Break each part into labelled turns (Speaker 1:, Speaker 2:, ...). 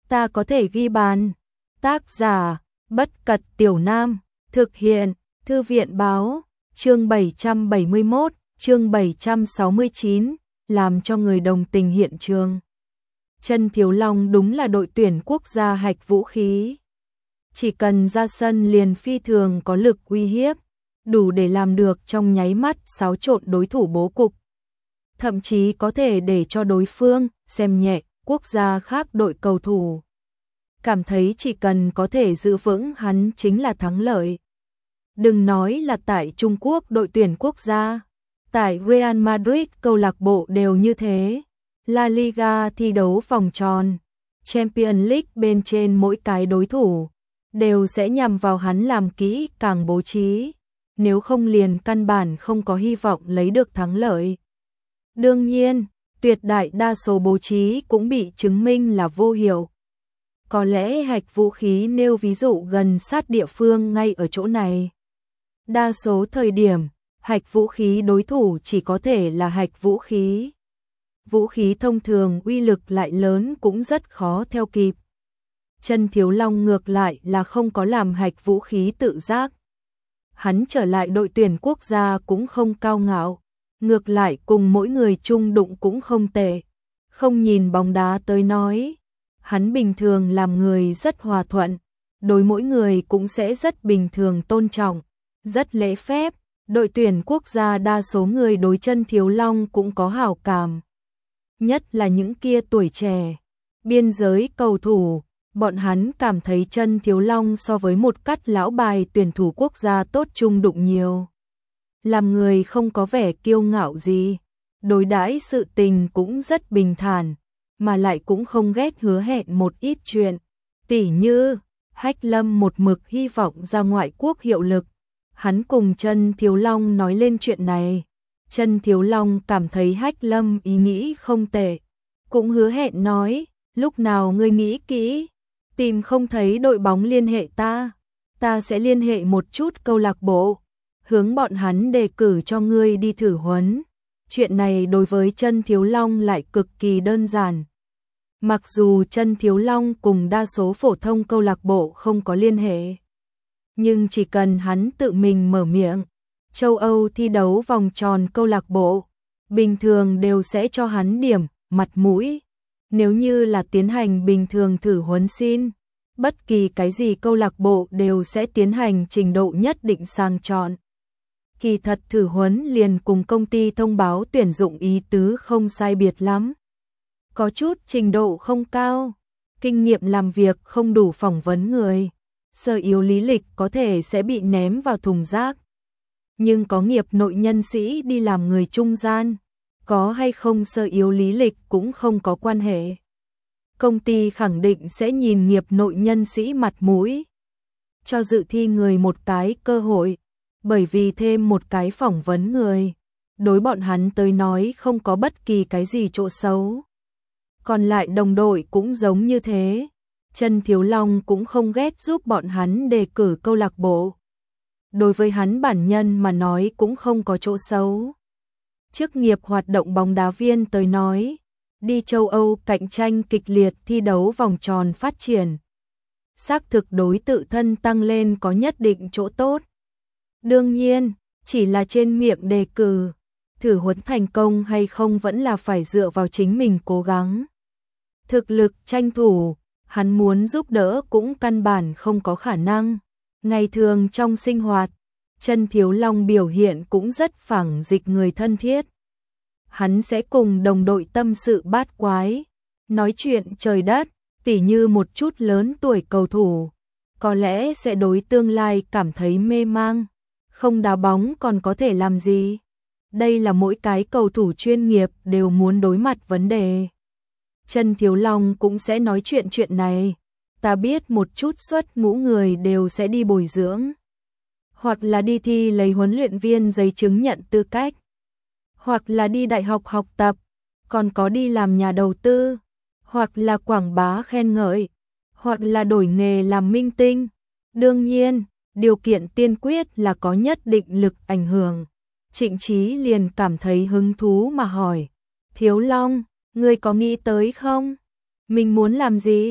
Speaker 1: ta có thể ghi bàn. Tác giả, Bất Cật Tiểu Nam, thực hiện, Thư viện Báo, chương 771, chương 769, làm cho người đồng tình hiện trường. Chân Thiếu Long đúng là đội tuyển quốc gia hạch vũ khí. Chỉ cần ra sân liền phi thường có lực uy hiếp, đủ để làm được trong nháy mắt xáo trộn đối thủ bố cục. Thậm chí có thể để cho đối phương xem nhẹ quốc gia khác đội cầu thủ. Cảm thấy chỉ cần có thể giữ vững hắn chính là thắng lợi. Đừng nói là tại Trung Quốc đội tuyển quốc gia, tại Real Madrid câu lạc bộ đều như thế. La Liga thi đấu vòng tròn, Champions League bên trên mỗi cái đối thủ đều sẽ nhằm vào hắn làm kỹ càng bố trí, nếu không liền căn bản không có hy vọng lấy được thắng lợi. Đương nhiên, tuyệt đại đa số bố trí cũng bị chứng minh là vô hiệu. Có lẽ hạch vũ khí nêu ví dụ gần sát địa phương ngay ở chỗ này. Đa số thời điểm, hạch vũ khí đối thủ chỉ có thể là hạch vũ khí. Vũ khí thông thường uy lực lại lớn cũng rất khó theo kịp. Chân Thiếu Long ngược lại là không có làm hạch vũ khí tự giác. Hắn trở lại đội tuyển quốc gia cũng không cao ngạo, ngược lại cùng mỗi người chung đụng cũng không tệ. Không nhìn bóng đá tới nói, hắn bình thường làm người rất hòa thuận, đối mỗi người cũng sẽ rất bình thường tôn trọng, rất lễ phép. Đội tuyển quốc gia đa số người đối Chân Thiếu Long cũng có hảo cảm. Nhất là những kia tuổi trẻ, biên giới cầu thủ, bọn hắn cảm thấy Chân Thiếu Long so với một cắt lão bài tuyển thủ quốc gia tốt chung đụng nhiều. Làm người không có vẻ kiêu ngạo gì, đối đãi sự tình cũng rất bình thản, mà lại cũng không ghét hứa hẹn một ít chuyện. Tỉ như, Hách Lâm một mực hy vọng ra ngoại quốc hiệu lực, hắn cùng Chân Thiếu Long nói lên chuyện này. Chân Thiếu Long cảm thấy Hách Lâm ý nghĩ không tệ, cũng hứa hẹn nói, lúc nào ngươi nghĩ kỹ, tìm không thấy đội bóng liên hệ ta sẽ liên hệ một chút câu lạc bộ, hướng bọn hắn đề cử cho ngươi đi thử huấn. Chuyện này đối với Chân Thiếu Long lại cực kỳ đơn giản. Mặc dù Chân Thiếu Long cùng đa số phổ thông câu lạc bộ không có liên hệ, nhưng chỉ cần hắn tự mình mở miệng, châu Âu thi đấu vòng tròn câu lạc bộ, bình thường đều sẽ cho hắn điểm, mặt mũi. Nếu như là tiến hành bình thường thử huấn xin, bất kỳ cái gì câu lạc bộ đều sẽ tiến hành trình độ nhất định sàng chọn. Kỳ thật thử huấn liền cùng công ty thông báo tuyển dụng ý tứ không sai biệt lắm. Có chút trình độ không cao, kinh nghiệm làm việc không đủ phỏng vấn người, sơ yếu lý lịch có thể sẽ bị ném vào thùng rác. Nhưng có nghiệp nội nhân sĩ đi làm người trung gian, có hay không sơ yếu lý lịch cũng không có quan hệ. Công ty khẳng định sẽ nhìn nghiệp nội nhân sĩ mặt mũi, cho dự thi người một cái cơ hội, bởi vì thêm một cái phỏng vấn người, đối bọn hắn tới nói không có bất kỳ cái gì chỗ xấu. Còn lại đồng đội cũng giống như thế, Chân Thiếu Long cũng không ghét giúp bọn hắn đề cử câu lạc bộ. Đối với hắn bản nhân mà nói cũng không có chỗ xấu. Chức nghiệp hoạt động bóng đá viên tới nói, đi châu Âu cạnh tranh kịch liệt thi đấu vòng tròn phát triển, xác thực đối tự thân tăng lên có nhất định chỗ tốt. Đương nhiên, chỉ là trên miệng đề cử, thử huấn thành công hay không vẫn là phải dựa vào chính mình cố gắng. Thực lực tranh thủ, hắn muốn giúp đỡ cũng căn bản không có khả năng. Ngày thường trong sinh hoạt, Chân Thiếu Long biểu hiện cũng rất phẳng dịch người thân thiết. Hắn sẽ cùng đồng đội tâm sự bát quái, nói chuyện trời đất, tỉ như một chút lớn tuổi cầu thủ, có lẽ sẽ đối tương lai cảm thấy mê mang, không đá bóng còn có thể làm gì. Đây là mỗi cái cầu thủ chuyên nghiệp đều muốn đối mặt vấn đề. Chân Thiếu Long cũng sẽ nói chuyện này. Ta biết một chút suất ngũ người đều sẽ đi bồi dưỡng, hoặc là đi thi lấy huấn luyện viên giấy chứng nhận tư cách, hoặc là đi đại học học tập, còn có đi làm nhà đầu tư, hoặc là quảng bá khen ngợi, hoặc là đổi nghề làm minh tinh. Đương nhiên, điều kiện tiên quyết là có nhất định lực ảnh hưởng. Trịnh Chí liền cảm thấy hứng thú mà hỏi, Thiếu Long, ngươi có nghĩ tới không? Mình muốn làm gì?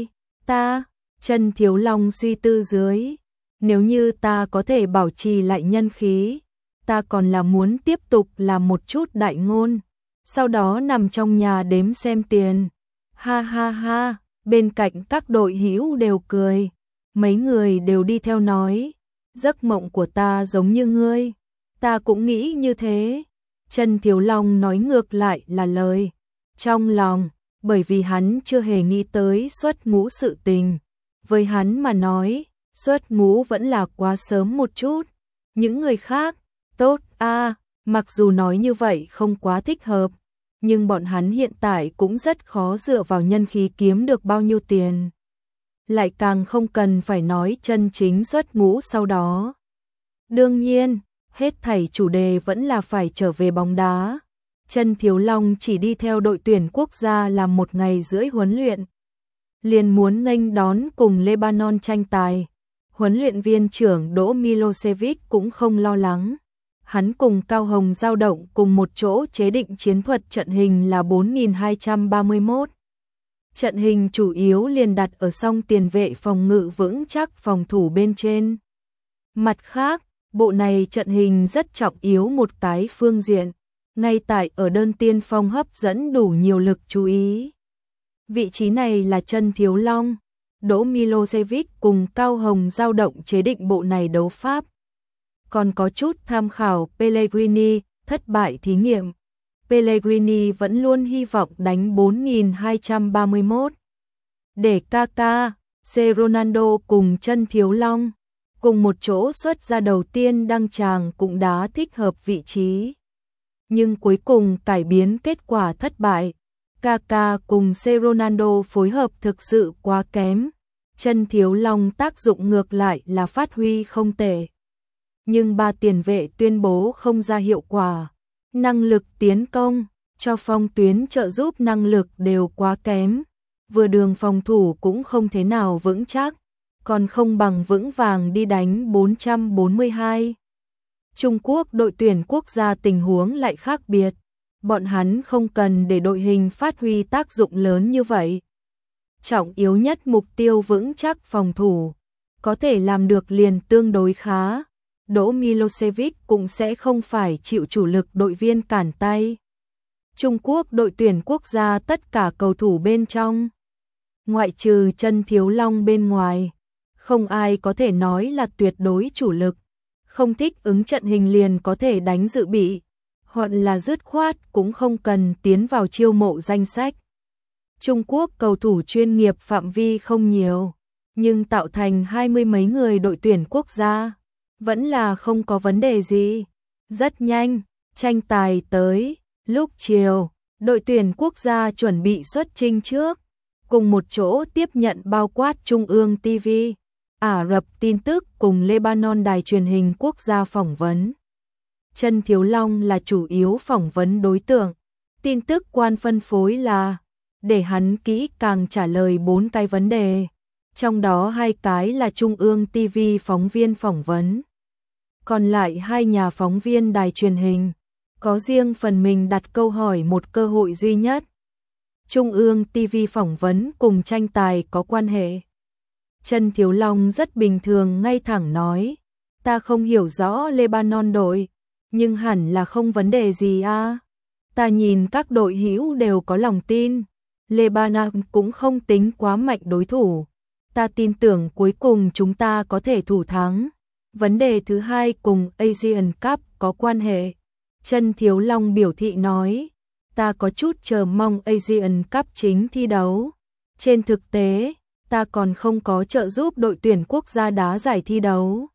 Speaker 1: Trần Thiếu Long suy tư dưới, nếu như ta có thể bảo trì lại nhân khí, ta còn là muốn tiếp tục làm một chút đại ngôn, sau đó nằm trong nhà đếm xem tiền. Ha ha ha, bên cạnh các đội hữu đều cười, mấy người đều đi theo nói, giấc mộng của ta giống như ngươi, ta cũng nghĩ như thế. Trần Thiếu Long nói ngược lại là lời trong lòng, bởi vì hắn chưa hề nghĩ tới xuất ngũ sự tình. Với hắn mà nói, xuất ngũ vẫn là quá sớm một chút. Những người khác, tốt mặc dù nói như vậy không quá thích hợp, nhưng bọn hắn hiện tại cũng rất khó dựa vào nhân khí kiếm được bao nhiêu tiền. Lại càng không cần phải nói chân chính xuất ngũ sau đó. Đương nhiên, hết thảy chủ đề vẫn là phải trở về bóng đá. Trần Thiếu Long chỉ đi theo đội tuyển quốc gia làm 1 ngày rưỡi huấn luyện, liền muốn nghênh đón cùng Lebanon tranh tài. Huấn luyện viên trưởng Đỗ Milosevic cũng không lo lắng. Hắn cùng Cao Hồng dao động cùng một chỗ chế định chiến thuật trận hình là 4231. Trận hình chủ yếu liền đặt ở song tiền vệ phòng ngự vững chắc phòng thủ bên trên. Mặt khác, bộ này trận hình rất trọng yếu một cái phương diện, ngay tại ở đơn tiên phong hấp dẫn đủ nhiều lực chú ý. Vị trí này là Trần Thiếu Long, Đỗ Milosevic cùng Cao Hồng dao động chế định bộ này đấu pháp. Còn có chút tham khảo Pellegrini, thất bại thí nghiệm. Pellegrini vẫn luôn hy vọng đánh 4231. Để Kaká, Ronaldo cùng Trần Thiếu Long cùng một chỗ xuất ra đầu tiên đăng tràng cũng đã thích hợp vị trí. Nhưng cuối cùng cải biến kết quả thất bại. Kaká cùng Ronaldo phối hợp thực sự quá kém. Trần Thiếu Long tác dụng ngược lại là phát huy không tệ. Nhưng 3 tiền vệ tuyên bố không ra hiệu quả. Năng lực tiến công, cho phong tuyến trợ giúp năng lực đều quá kém. Vừa đường phòng thủ cũng không thế nào vững chắc, còn không bằng vững vàng đi đánh 442. Trung Quốc đội tuyển quốc gia tình huống lại khác biệt. Bọn hắn không cần để đội hình phát huy tác dụng lớn như vậy. Trọng yếu nhất mục tiêu vững chắc phòng thủ, có thể làm được liền tương đối khá. Đỗ Milosevic cũng sẽ không phải chịu chủ lực đội viên cản tay. Trung Quốc đội tuyển quốc gia tất cả cầu thủ bên trong, ngoại trừ Trần Thiếu Long bên ngoài, không ai có thể nói là tuyệt đối chủ lực. Không thích ứng trận hình liền có thể đánh dự bị, hoặc là dứt khoát cũng không cần tiến vào chiêu mộ danh sách. Trung Quốc cầu thủ chuyên nghiệp phạm vi không nhiều, nhưng tạo thành 20 mấy người đội tuyển quốc gia vẫn là không có vấn đề gì. Rất nhanh, tranh tài tới, lúc chiều, đội tuyển quốc gia chuẩn bị xuất chinh trước, cùng một chỗ tiếp nhận bao quát Trung ương TV, Ả Rập tin tức cùng Lebanon đài truyền hình quốc gia phỏng vấn. Trần Thiếu Long là chủ yếu phỏng vấn đối tượng, tin tức quan phân phối là để hắn kỹ càng trả lời 4 cái vấn đề, trong đó 2 cái là Trung ương TV phóng viên phỏng vấn. Còn lại 2 nhà phóng viên đài truyền hình, có riêng phần mình đặt câu hỏi một cơ hội duy nhất. Trung ương TV phỏng vấn cùng tranh tài có quan hệ. Trần Thiếu Long rất bình thường ngay thẳng nói, ta không hiểu rõ Lebanon đội, nhưng hẳn là không vấn đề gì à. Ta nhìn các đội hữu đều có lòng tin, Lebanon cũng không tính quá mạnh đối thủ. Ta tin tưởng cuối cùng chúng ta có thể thủ thắng. Vấn đề thứ hai cùng Asian Cup có quan hệ. Trần Thiếu Long biểu thị nói, ta có chút chờ mong Asian Cup chính thi đấu. Trên thực tế, ta còn không có trợ giúp đội tuyển quốc gia đá giải thi đấu.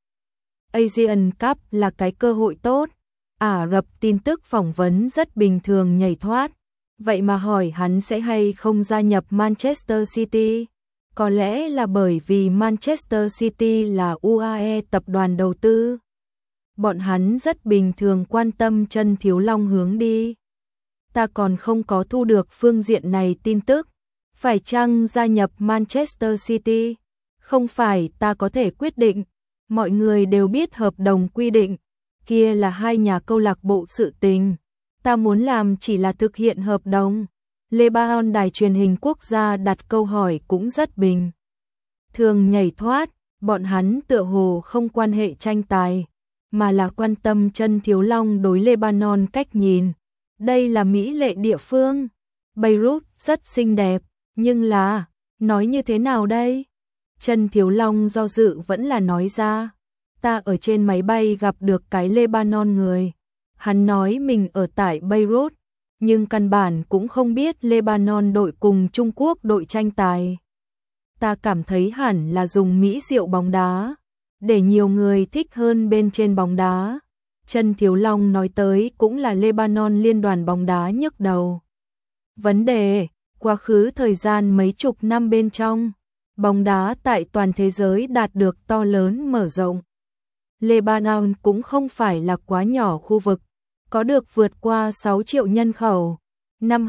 Speaker 1: Asian Cup là cái cơ hội tốt. Ả Rập tin tức phỏng vấn rất bình thường nhảy thoát. Vậy mà hỏi hắn sẽ hay không gia nhập Manchester City. Có lẽ là bởi vì Manchester City là UAE tập đoàn đầu tư. Bọn hắn rất bình thường quan tâm Trần Thiếu Long hướng đi. Ta còn không có thu được phương diện này tin tức. Phải chăng gia nhập Manchester City? Không phải ta có thể quyết định. Mọi người đều biết hợp đồng quy định. Kia là 2 nhà câu lạc bộ sự tình. Ta muốn làm chỉ là thực hiện hợp đồng. Lebanon đài truyền hình quốc gia đặt câu hỏi cũng rất bình thường nhảy thoát, bọn hắn tựa hồ không quan hệ tranh tài, mà là quan tâm Chân Thiếu Long đối Lebanon cách nhìn. Đây là mỹ lệ địa phương, Beirut rất xinh đẹp, nhưng là, nói như thế nào đây? Chân Thiếu Long do dự vẫn là nói ra, ta ở trên máy bay gặp được cái Lebanon người. Hắn nói mình ở tại Beirut, nhưng căn bản cũng không biết Lebanon đội cùng Trung Quốc đội tranh tài. Ta cảm thấy hẳn là dùng mỹ rượu bóng đá, để nhiều người thích hơn bên trên bóng đá. Chân Thiếu Long nói tới cũng là Lebanon liên đoàn bóng đá nhức đầu. Vấn đề, quá khứ thời gian mấy chục năm bên trong, bóng đá tại toàn thế giới đạt được to lớn mở rộng. Lebanon cũng không phải là quá nhỏ khu vực, có được vượt qua 6 triệu nhân khẩu. Năm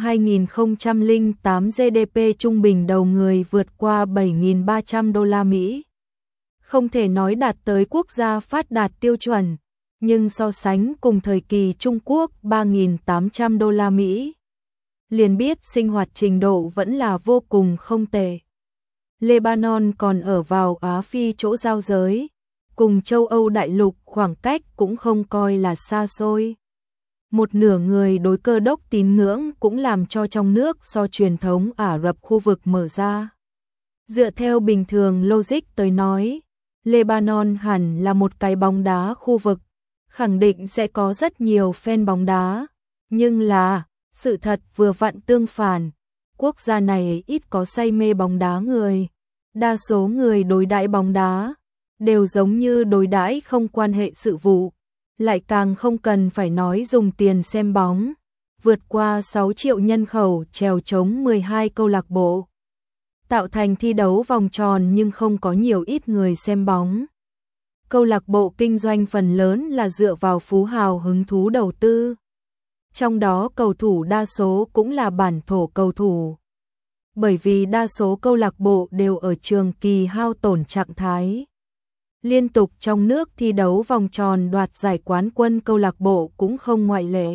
Speaker 1: 2008 GDP trung bình đầu người vượt qua 7.300 đô la Mỹ. Không thể nói đạt tới quốc gia phát đạt tiêu chuẩn, nhưng so sánh cùng thời kỳ Trung Quốc 3.800 đô la Mỹ, liền biết sinh hoạt trình độ vẫn là vô cùng không tệ. Lebanon còn ở vào Á Phi chỗ giao giới, cùng châu Âu đại lục khoảng cách cũng không coi là xa xôi. Một nửa người đối Cơ đốc tín ngưỡng cũng làm cho trong nước do truyền thống Ả Rập khu vực mở ra. Dựa theo bình thường logic tới nói, Lebanon hẳn là một cái bóng đá khu vực, khẳng định sẽ có rất nhiều fan bóng đá, nhưng là, sự thật vừa vặn tương phản, quốc gia này ít có say mê bóng đá người, đa số người đối đãi bóng đá đều giống như đối đãi không quan hệ sự vụ, lại càng không cần phải nói dùng tiền xem bóng, vượt qua 6 triệu nhân khẩu chèo chống 12 câu lạc bộ, tạo thành thi đấu vòng tròn nhưng không có nhiều ít người xem bóng. Câu lạc bộ kinh doanh phần lớn là dựa vào phú hào hứng thú đầu tư. Trong đó cầu thủ đa số cũng là bản thổ cầu thủ. Bởi vì đa số câu lạc bộ đều ở trường kỳ hao tổn trạng thái. Liên tục trong nước thi đấu vòng tròn đoạt giải quán quân câu lạc bộ cũng không ngoại lệ.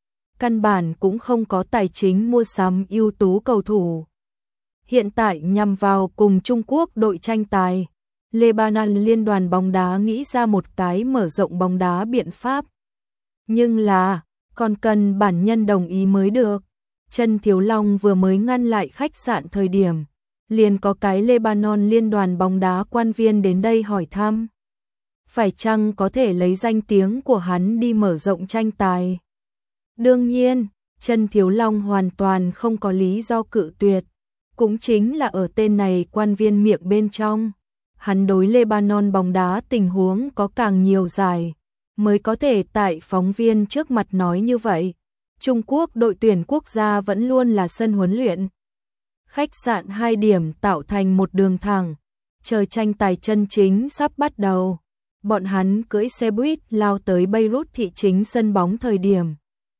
Speaker 1: Căn bản cũng không có tài chính mua sắm ưu tú cầu thủ. Hiện tại nhằm vào cùng Trung Quốc đội tranh tài, Lebanon liên đoàn bóng đá nghĩ ra một cái mở rộng bóng đá biện pháp. Nhưng là, còn cần bản nhân đồng ý mới được. Chân Thiếu Long vừa mới ngăn lại khách sạn thời điểm, liền có cái Lebanon liên đoàn bóng đá quan viên đến đây hỏi thăm. Phải chăng có thể lấy danh tiếng của hắn đi mở rộng tranh tài? Đương nhiên, Chân Thiếu Long hoàn toàn không có lý do cự tuyệt. Cũng chính là ở tên này quan viên miệng bên trong, hắn đối Lebanon bóng đá tình huống có càng nhiều giải, mới có thể tại phóng viên trước mặt nói như vậy. Trung Quốc đội tuyển quốc gia vẫn luôn là sân huấn luyện. Khách sạn 2 điểm tạo thành một đường thẳng, chờ tranh tài chân chính sắp bắt đầu. Bọn hắn cưỡi xe buýt lao tới Beirut thị chính sân bóng thời điểm.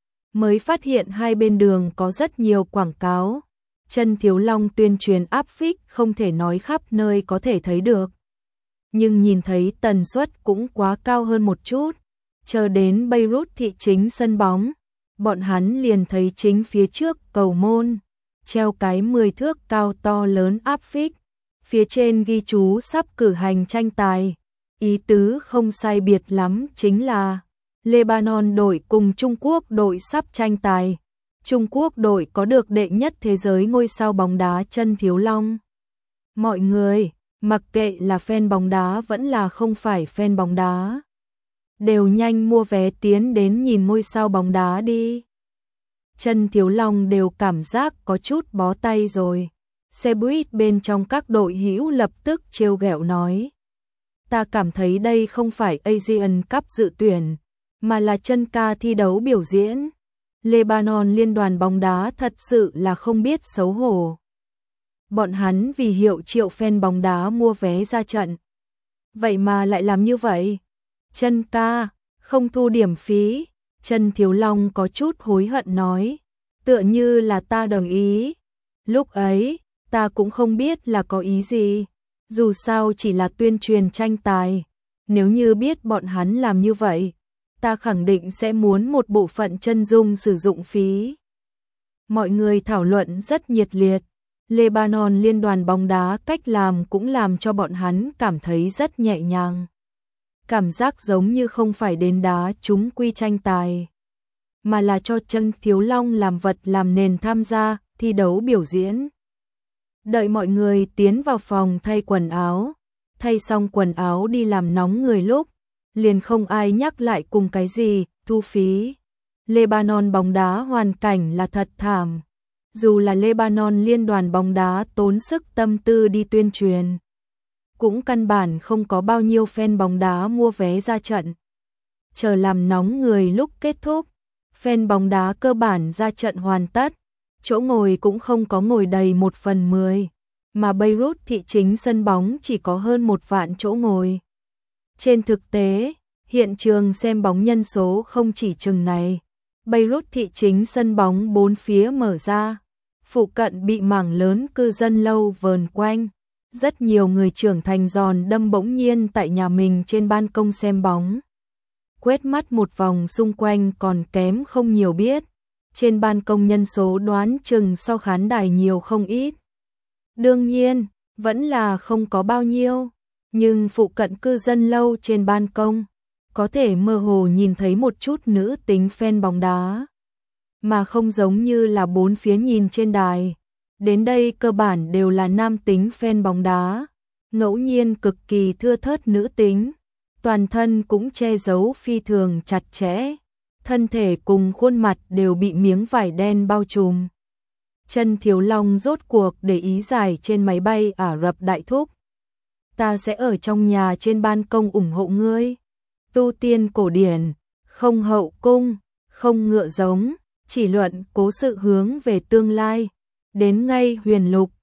Speaker 1: Mới phát hiện hai bên đường có rất nhiều quảng cáo. Chân Thiếu Long tuyên truyền áp phích không thể nói khắp nơi có thể thấy được. Nhưng nhìn thấy tần suất cũng quá cao hơn một chút. Chờ đến Beirut thị chính sân bóng, bọn hắn liền thấy chính phía trước cầu môn, treo cái 10 thước cao to lớn áp phích. Phía trên ghi chú sắp cử hành tranh tài. Ý tứ không sai biệt lắm chính là Lebanon đội cùng Trung Quốc đội sắp tranh tài. Trung Quốc đội có được đệ nhất thế giới ngôi sao bóng đá Chân Thiếu Long. Mọi người, mặc kệ là fan bóng đá vẫn là không phải fan bóng đá, đều nhanh mua vé tiến đến nhìn ngôi sao bóng đá đi. Chân Thiếu Long đều cảm giác có chút bó tay rồi. Xe buýt bên trong các đội hữu lập tức trêu ghẹo nói. Ta cảm thấy đây không phải Asian Cup dự tuyển, mà là chân ca thi đấu biểu diễn. Lebanon liên đoàn bóng đá thật sự là không biết xấu hổ. Bọn hắn vì hiệu triệu fan bóng đá mua vé ra trận. Vậy mà lại làm như vậy. Chân ca, không thu điểm phí. Chân Thiếu Long có chút hối hận nói. Tựa như là ta đồng ý. Lúc ấy, ta cũng không biết là có ý gì. Dù sao chỉ là tuyên truyền tranh tài. Nếu như biết bọn hắn làm như vậy, ta khẳng định sẽ muốn một bộ phận chân dung sử dụng phí. Mọi người thảo luận rất nhiệt liệt. Lebanon liên đoàn bóng đá cách làm cũng làm cho bọn hắn cảm thấy rất nhẹ nhàng. Cảm giác giống như không phải đến đá chúng quy tranh tài, mà là cho Trân Thiếu Long làm vật làm nền tham gia thi đấu biểu diễn. Đợi mọi người tiến vào phòng thay quần áo, thay xong quần áo đi làm nóng người lúc, liền không ai nhắc lại cùng cái gì, thu phí. Lebanon bóng đá hoàn cảnh là thật thảm. Dù là Lebanon liên đoàn bóng đá tốn sức tâm tư đi tuyên truyền, cũng căn bản không có bao nhiêu fan bóng đá mua vé ra trận. Chờ làm nóng người lúc kết thúc, fan bóng đá cơ bản ra trận hoàn tất, chỗ ngồi cũng không có ngồi đầy 1/10, mà Beirut thị chính sân bóng chỉ có hơn 1 vạn chỗ ngồi. Trên thực tế, hiện trường xem bóng nhân số không chỉ chừng này. Beirut thị chính sân bóng 4 phía mở ra, phụ cận bị mảng lớn cư dân lâu vờn quanh. Rất nhiều người trưởng thành giòn đâm bỗng nhiên tại nhà mình trên ban công xem bóng. Quét mắt một vòng xung quanh còn kém không nhiều biết. Trên ban công nhân số đoán chừng so khán đài nhiều không ít. Đương nhiên, vẫn là không có bao nhiêu. Nhưng phụ cận cư dân lâu trên ban công, có thể mơ hồ nhìn thấy một chút nữ tính fan bóng đá. Mà không giống như là 4 phía nhìn trên đài. Đến đây cơ bản đều là nam tính fan bóng đá, ngẫu nhiên cực kỳ thưa thớt nữ tính, toàn thân cũng che giấu phi thường chặt chẽ, thân thể cùng khuôn mặt đều bị miếng vải đen bao trùm. Trân Thiếu Long rốt cuộc để ý giải trên máy bay Ả Rập Đại Thúc. Ta sẽ ở trong nhà trên ban công ủng hộ ngươi. Tu tiên cổ điển, không hậu cung, không ngựa giống, chỉ luận cố sự hướng về tương lai. Đến ngay huyền lục,